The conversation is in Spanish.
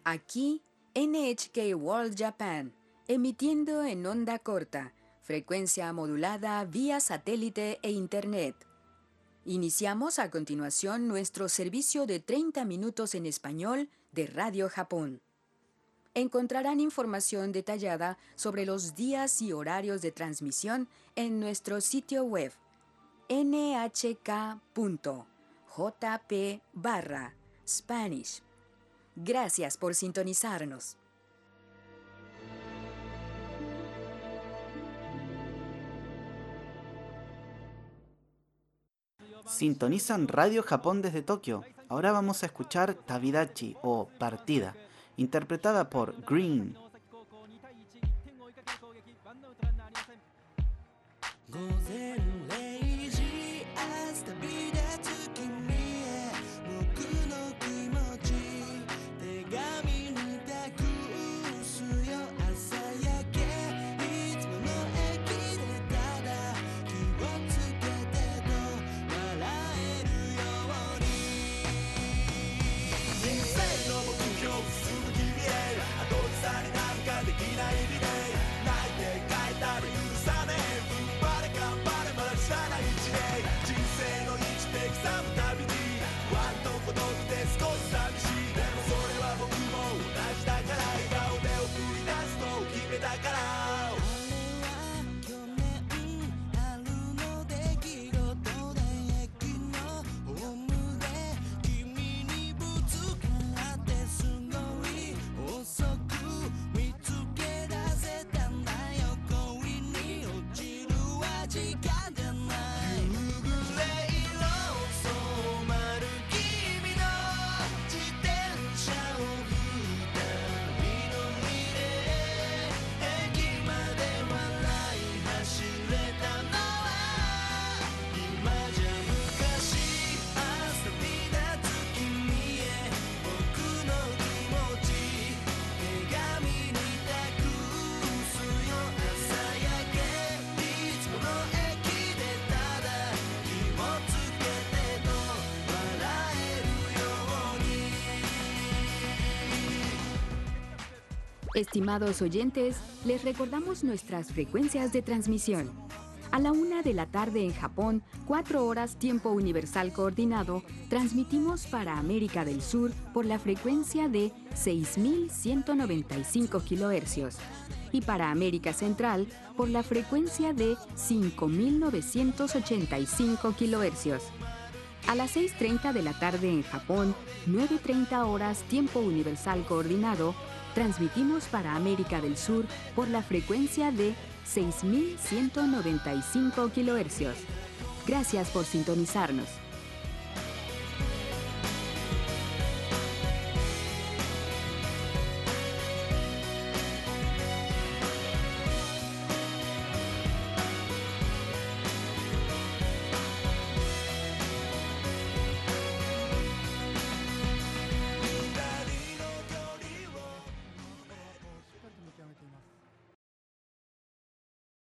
Aquí, NHK World Japan, emitiendo en onda corta, frecuencia modulada vía satélite e Internet. Iniciamos a continuación nuestro servicio de 30 minutos en español de Radio Japón. Encontrarán información detallada sobre los días y horarios de transmisión en nuestro sitio web nhk.jp/Spanish. Gracias por sintonizarnos. Sintonizan Radio Japón desde Tokio. Ahora vamos a escuchar Tabidachi o Partida, interpretada por Green. Estimados oyentes, les recordamos nuestras frecuencias de transmisión. A la 1 de la tarde en Japón, 4 horas tiempo universal coordinado, transmitimos para América del Sur por la frecuencia de 6.195 kHz y para América Central por la frecuencia de 5.985 kHz. A las 6:30 de la tarde en Japón, 9:30 horas tiempo universal coordinado, transmitimos para América del Sur por la frecuencia de 6.195 kHz. Gracias por sintonizarnos.